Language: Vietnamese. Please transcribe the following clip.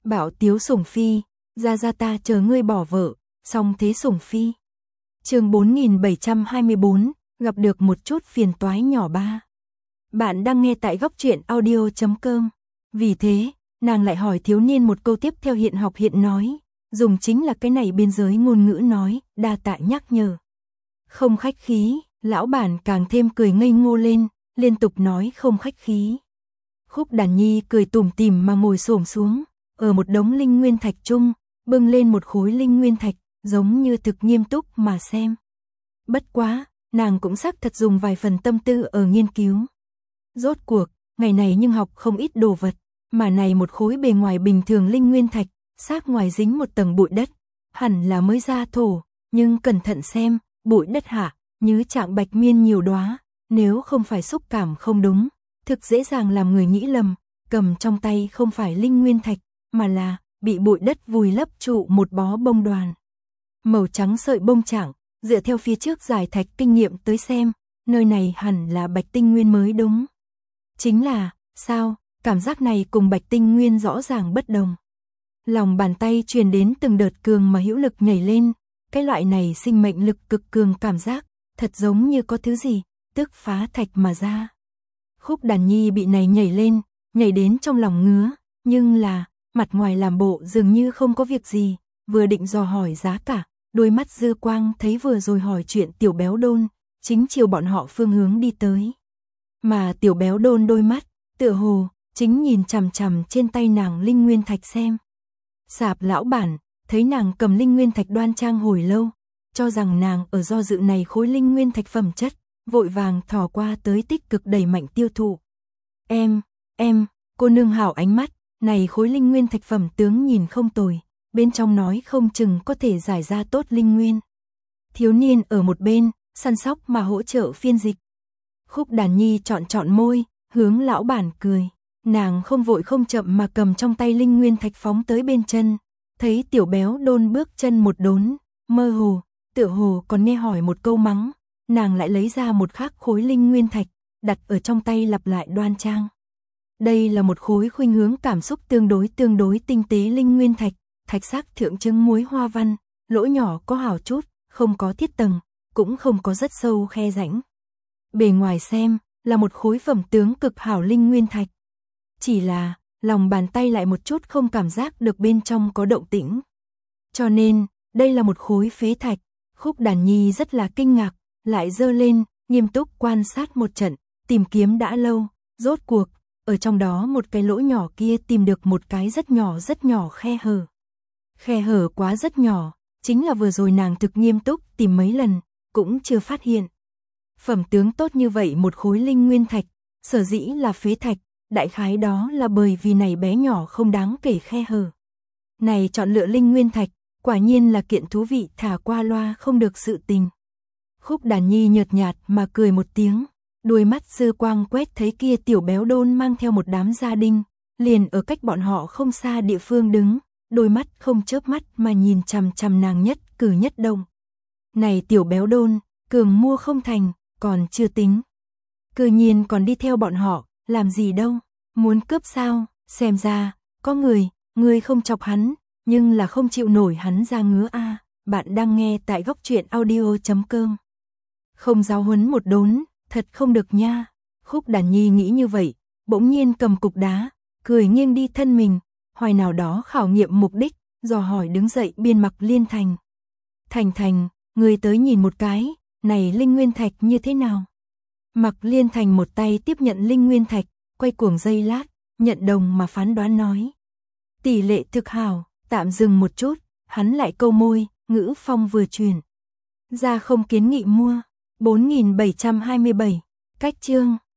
Bảo Tiếu Sủng Phi, ra ta chờ ngươi bỏ vợ, xong thế Sủng Phi. Chương 4724, gặp được một chút phiền toái nhỏ ba. Bạn đang nghe tại góc truyện audio.com. Vì thế, nàng lại hỏi thiếu niên một câu tiếp theo hiện học hiện nói, dùng chính là cái này biên giới ngôn ngữ nói, đa tạ nhắc nhở. Không khách khí, lão bản càng thêm cười ngây ngô lên, liên tục nói không khách khí. Khúc Đàn Nhi cười tủm tỉm mà ngồi xổm xuống, ở một đống linh nguyên thạch chung, bưng lên một khối linh nguyên thạch, giống như thực nghiêm túc mà xem. Bất quá, nàng cũng xác thật dùng vài phần tâm tư ở nghiên cứu. Rốt cuộc, ngày này nhưng học không ít đồ vật, mà này một khối bề ngoài bình thường linh nguyên thạch, xác ngoài dính một tầng bụi đất, hẳn là mới ra thổ, nhưng cẩn thận xem, bụi đất hạ, như trạng bạch miên nhiều đóa, nếu không phải xúc cảm không đúng, thực dễ dàng làm người nghĩ lầm, cầm trong tay không phải linh nguyên thạch, mà là bị bụi đất vùi lấp trụ một bó bông đoàn. Màu trắng sợi bông trạng, dựa theo phía trước giải thạch kinh nghiệm tới xem, nơi này hẳn là bạch tinh nguyên mới đúng. Chính là, sao, cảm giác này cùng bạch tinh nguyên rõ ràng bất đồng. Lòng bàn tay truyền đến từng đợt cường mà hữu lực nhảy lên, cái loại này sinh mệnh lực cực cường cảm giác, thật giống như có thứ gì, tức phá thạch mà ra. Khúc Đàn Nhi bị này nhảy lên, nhảy đến trong lòng ngứa, nhưng là, mặt ngoài làm bộ dường như không có việc gì, vừa định dò hỏi giá cả, đôi mắt dư quang thấy vừa rồi hỏi chuyện tiểu béo đôn, chính chiều bọn họ phương hướng đi tới. Mà tiểu béo đôn đôi mắt, tựa hồ, chính nhìn chằm chằm trên tay nàng linh nguyên thạch xem. Sạp lão bản, thấy nàng cầm linh nguyên thạch đoan trang hồi lâu, cho rằng nàng ở do dự này khối linh nguyên thạch phẩm chất, vội vàng thò qua tới tích cực đẩy mạnh tiêu thụ. Em, cô nương hảo ánh mắt, này khối linh nguyên thạch phẩm tướng nhìn không tồi, bên trong nói không chừng có thể giải ra tốt linh nguyên. Thiếu niên ở một bên, săn sóc mà hỗ trợ phiên dịch. Khúc Đàn Nhi chọn môi, hướng lão bản cười, nàng không vội không chậm mà cầm trong tay linh nguyên thạch phóng tới bên chân, thấy tiểu béo đôn bước chân một đốn, mơ hồ, tựa hồ còn nghe hỏi một câu mắng, nàng lại lấy ra một khác khối linh nguyên thạch, đặt ở trong tay lặp lại đoan trang. Đây là một khối khuynh hướng cảm xúc tương đối tinh tế linh nguyên thạch, thạch sắc thượng trưng muối hoa văn, lỗ nhỏ có hào chút, không có thiết tầng, cũng không có rất sâu khe rãnh. Bề ngoài xem, là một khối phẩm tướng cực hảo linh nguyên thạch. Chỉ là, lòng bàn tay lại một chút không cảm giác được bên trong có động tĩnh. Cho nên, đây là một khối phế thạch, Khúc Đàn Nhi rất là kinh ngạc, lại giơ lên, nghiêm túc quan sát một trận, tìm kiếm đã lâu, rốt cuộc, ở trong đó một cái lỗ nhỏ kia tìm được một cái rất nhỏ khe hở. Khe hở quá rất nhỏ, chính là vừa rồi nàng thực nghiêm túc tìm mấy lần, cũng chưa phát hiện. Phẩm tướng tốt như vậy một khối linh nguyên thạch, sở dĩ là phế thạch, đại khái đó là bởi vì này bé nhỏ không đáng kể khe hở. Này chọn lựa linh nguyên thạch, quả nhiên là kiện thú vị thả qua loa không được sự tình. Khúc Đàn Nhi nhợt nhạt mà cười một tiếng, đôi mắt dư quang quét thấy kia tiểu béo đôn mang theo một đám gia đình, liền ở cách bọn họ không xa địa phương đứng, đôi mắt không chớp mắt mà nhìn chằm chằm nàng nhất cử nhất động. Này tiểu béo đôn, cường mua không thành, còn chưa tính. Cư nhiên còn đi theo bọn họ, làm gì đâu, muốn cướp sao, xem ra, có người không chọc hắn, nhưng là không chịu nổi hắn ra ngứa a. Bạn đang nghe tại góc truyện audio.com. Không giáo huấn một đốn, thật không được nha. Khúc Đàn Nhi nghĩ như vậy, bỗng nhiên cầm cục đá, cười nghiêng đi thân mình, hoài nào đó khảo nghiệm mục đích, dò hỏi đứng dậy biên Mặc Liên Thành. Thành, người tới nhìn một cái, này linh nguyên thạch như thế nào? Mặc Liên Thành một tay tiếp nhận linh nguyên thạch, quay cuồng giây lát, nhận đồng mà phán đoán nói. Tỷ lệ thực hảo, tạm dừng một chút, hắn lại câu môi, ngữ phong vừa truyền. Ra không kiến nghị mua, 4727, cách chương.